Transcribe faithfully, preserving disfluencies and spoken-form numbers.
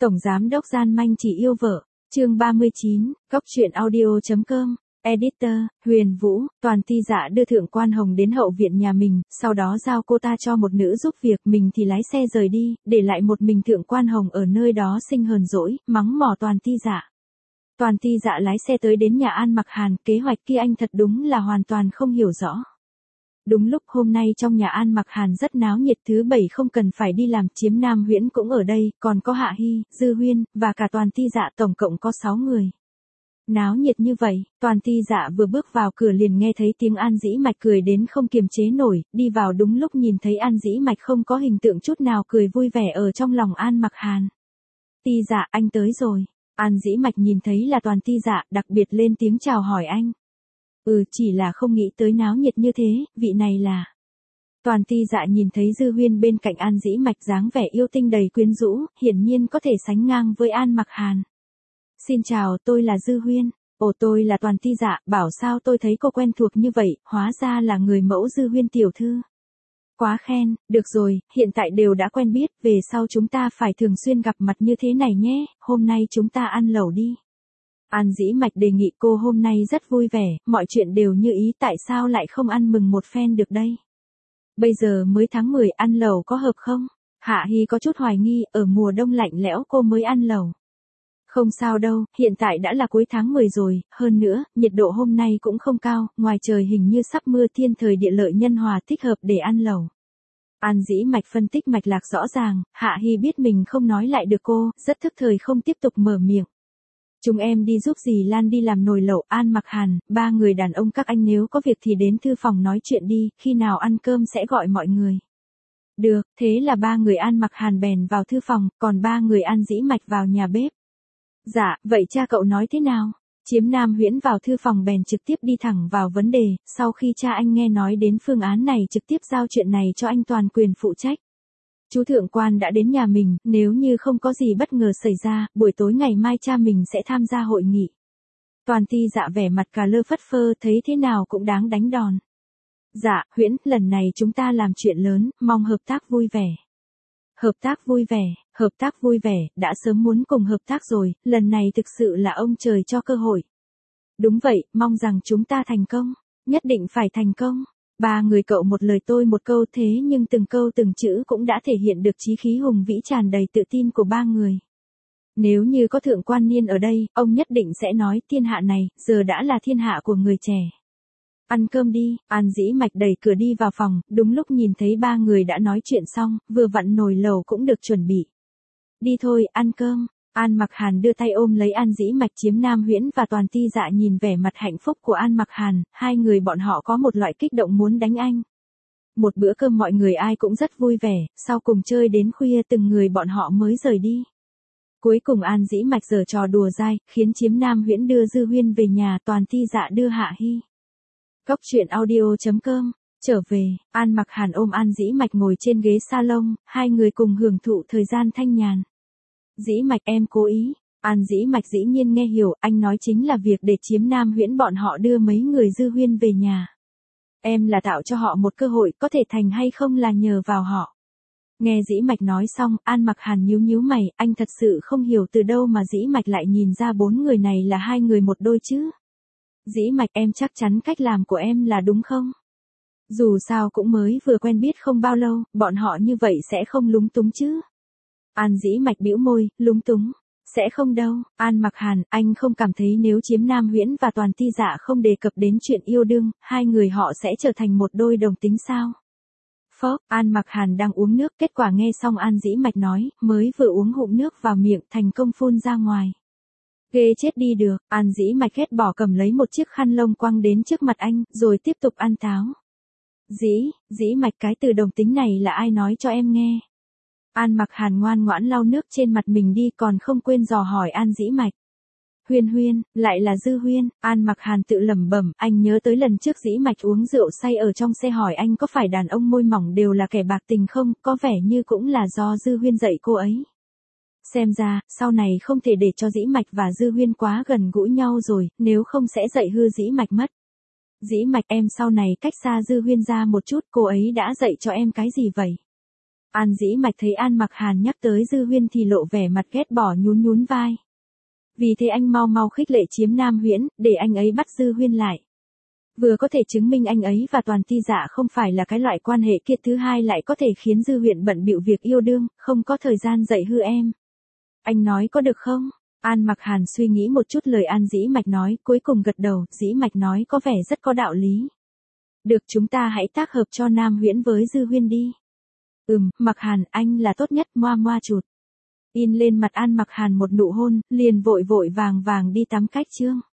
Tổng giám đốc gian manh chỉ yêu vợ, chương ba mươi chín, góc truyện audio.com, editor, Huyền Vũ, Toàn Ti Dạ đưa Thượng Quan Hồng đến hậu viện nhà mình, sau đó giao cô ta cho một nữ giúp việc, mình thì lái xe rời đi, để lại một mình Thượng Quan Hồng ở nơi đó sinh hờn dỗi, mắng mỏ Toàn Ti Dạ. Toàn Ti Dạ lái xe tới đến nhà An Mặc Hàn, kế hoạch kia anh thật đúng là hoàn toàn không hiểu rõ. Đúng lúc hôm nay trong nhà An Mặc Hàn rất náo nhiệt, thứ bảy không cần phải đi làm, Chiếm Nam Huyễn cũng ở đây, còn có Hạ Hy, Dư Huyên, và cả Toàn Ti Dạ, tổng cộng có sáu người. Náo nhiệt như vậy, Toàn Ti Dạ vừa bước vào cửa liền nghe thấy tiếng An Dĩ Mạch cười đến không kiềm chế nổi, đi vào đúng lúc nhìn thấy An Dĩ Mạch không có hình tượng chút nào cười vui vẻ ở trong lòng An Mặc Hàn. Ti Dạ, anh tới rồi. An Dĩ Mạch nhìn thấy là Toàn Ti Dạ, đặc biệt lên tiếng chào hỏi anh. Ừ, chỉ là không nghĩ tới náo nhiệt như thế, vị này là... Toàn Ti Dạ nhìn thấy Dư Huyên bên cạnh An Dĩ Mạch dáng vẻ yêu tinh đầy quyến rũ, hiển nhiên có thể sánh ngang với An Mặc Hàn. Xin chào, tôi là Dư Huyên. Ồ, tôi là Toàn Ti Dạ, bảo sao tôi thấy cô quen thuộc như vậy, hóa ra là người mẫu Dư Huyên tiểu thư. Quá khen, được rồi, hiện tại đều đã quen biết, về sau chúng ta phải thường xuyên gặp mặt như thế này nhé, hôm nay chúng ta ăn lẩu đi. An Dĩ Mạch đề nghị cô hôm nay rất vui vẻ, mọi chuyện đều như ý, tại sao lại không ăn mừng một phen được đây? Bây giờ mới tháng mười, ăn lẩu có hợp không? Hạ Hy có chút hoài nghi, ở mùa đông lạnh lẽo cô mới ăn lẩu. Không sao đâu, hiện tại đã là cuối tháng mười rồi, hơn nữa, nhiệt độ hôm nay cũng không cao, ngoài trời hình như sắp mưa, thiên thời địa lợi nhân hòa, thích hợp để ăn lẩu. An Dĩ Mạch phân tích mạch lạc rõ ràng, Hạ Hy biết mình không nói lại được cô, rất thức thời không tiếp tục mở miệng. Chúng em đi giúp dì Lan đi làm nồi lẩu, An Mặc Hàn, ba người đàn ông các anh nếu có việc thì đến thư phòng nói chuyện đi, khi nào ăn cơm sẽ gọi mọi người. Được, thế là ba người An Mặc Hàn bèn vào thư phòng, còn ba người An Dĩ Mạch vào nhà bếp. Dạ, vậy cha cậu nói thế nào? Chiếm Nam Huyễn vào thư phòng bèn trực tiếp đi thẳng vào vấn đề, sau khi cha anh nghe nói đến phương án này trực tiếp giao chuyện này cho anh toàn quyền phụ trách. Chú Thượng Quan đã đến nhà mình, nếu như không có gì bất ngờ xảy ra, buổi tối ngày mai cha mình sẽ tham gia hội nghị. Toàn Ti Dạ vẻ mặt cà lơ phất phơ, thấy thế nào cũng đáng đánh đòn. Dạ, Huyễn, lần này chúng ta làm chuyện lớn, mong hợp tác vui vẻ. Hợp tác vui vẻ, hợp tác vui vẻ, đã sớm muốn cùng hợp tác rồi, lần này thực sự là ông trời cho cơ hội. Đúng vậy, mong rằng chúng ta thành công, nhất định phải thành công. Ba người cậu một lời tôi một câu, thế nhưng từng câu từng chữ cũng đã thể hiện được chí khí hùng vĩ tràn đầy tự tin của ba người. Nếu như có Thượng Quan Niên ở đây, ông nhất định sẽ nói thiên hạ này, giờ đã là thiên hạ của người trẻ. Ăn cơm đi, An Dĩ Mạch đẩy cửa đi vào phòng, đúng lúc nhìn thấy ba người đã nói chuyện xong, vừa vặn nồi lẩu cũng được chuẩn bị. Đi thôi, ăn cơm. An Mặc Hàn đưa tay ôm lấy An Dĩ Mạch, Chiếm Nam Huyễn và Toàn Ti Dạ nhìn vẻ mặt hạnh phúc của An Mặc Hàn, hai người bọn họ có một loại kích động muốn đánh anh. Một bữa cơm mọi người ai cũng rất vui vẻ, sau cùng chơi đến khuya từng người bọn họ mới rời đi. Cuối cùng An Dĩ Mạch giở trò đùa dai, khiến Chiếm Nam Huyễn đưa Dư Huyên về nhà, Toàn Ti Dạ đưa Hạ Hy. Góc truyện audio.com, trở về, An Mặc Hàn ôm An Dĩ Mạch ngồi trên ghế salon, hai người cùng hưởng thụ thời gian thanh nhàn. Dĩ Mạch, em cố ý. An Dĩ Mạch dĩ nhiên nghe hiểu, anh nói chính là việc để Chiếm Nam Huyễn bọn họ đưa mấy người Dư Huyên về nhà. Em là tạo cho họ một cơ hội, có thể thành hay không là nhờ vào họ. Nghe Dĩ Mạch nói xong, An Mặc Hàn nhíu nhíu mày, anh thật sự không hiểu từ đâu mà Dĩ Mạch lại nhìn ra bốn người này là hai người một đôi chứ. Dĩ Mạch, em chắc chắn cách làm của em là đúng không? Dù sao cũng mới vừa quen biết không bao lâu, bọn họ như vậy sẽ không lúng túng chứ. An Dĩ Mạch bĩu môi, lúng túng. Sẽ không đâu, An Mặc Hàn, anh không cảm thấy nếu Chiếm Nam Huyễn và Toàn Ti Dạ không đề cập đến chuyện yêu đương, hai người họ sẽ trở thành một đôi đồng tính sao? Phó, An Mặc Hàn đang uống nước, kết quả nghe xong An Dĩ Mạch nói, mới vừa uống ngụm nước vào miệng, thành công phun ra ngoài. Ghê chết đi được, An Dĩ Mạch ghét bỏ cầm lấy một chiếc khăn lông quăng đến trước mặt anh, rồi tiếp tục ăn táo. Dĩ, Dĩ Mạch, cái từ đồng tính này là ai nói cho em nghe? An Mặc Hàn ngoan ngoãn lau nước trên mặt mình đi, còn không quên dò hỏi An Dĩ Mạch. Huyên Huyên, lại là Dư Huyên, An Mặc Hàn tự lẩm bẩm, anh nhớ tới lần trước Dĩ Mạch uống rượu say ở trong xe hỏi anh có phải đàn ông môi mỏng đều là kẻ bạc tình không, có vẻ như cũng là do Dư Huyên dạy cô ấy. Xem ra, sau này không thể để cho Dĩ Mạch và Dư Huyên quá gần gũi nhau rồi, nếu không sẽ dạy hư Dĩ Mạch mất. Dĩ Mạch, em sau này cách xa Dư Huyên ra một chút, cô ấy đã dạy cho em cái gì vậy? An Dĩ Mạch thấy An Mặc Hàn nhắc tới Dư Huyên thì lộ vẻ mặt ghét bỏ nhún nhún vai. Vì thế anh mau mau khích lệ Chiếm Nam Huyễn, để anh ấy bắt Dư Huyên lại. Vừa có thể chứng minh anh ấy và Toàn Ti Dạ không phải là cái loại quan hệ kia, thứ hai lại có thể khiến Dư Huyên bận bịu việc yêu đương, không có thời gian dạy hư em. Anh nói có được không? An Mặc Hàn suy nghĩ một chút lời An Dĩ Mạch nói, cuối cùng gật đầu, Dĩ Mạch nói có vẻ rất có đạo lý. Được, chúng ta hãy tác hợp cho Nam Huyễn với Dư Huyên đi. Ừm, Mặc Hàn, anh là tốt nhất, moa moa chụt. In lên mặt An Mặc Hàn một nụ hôn, liền vội vội vàng vàng đi tắm cách chương.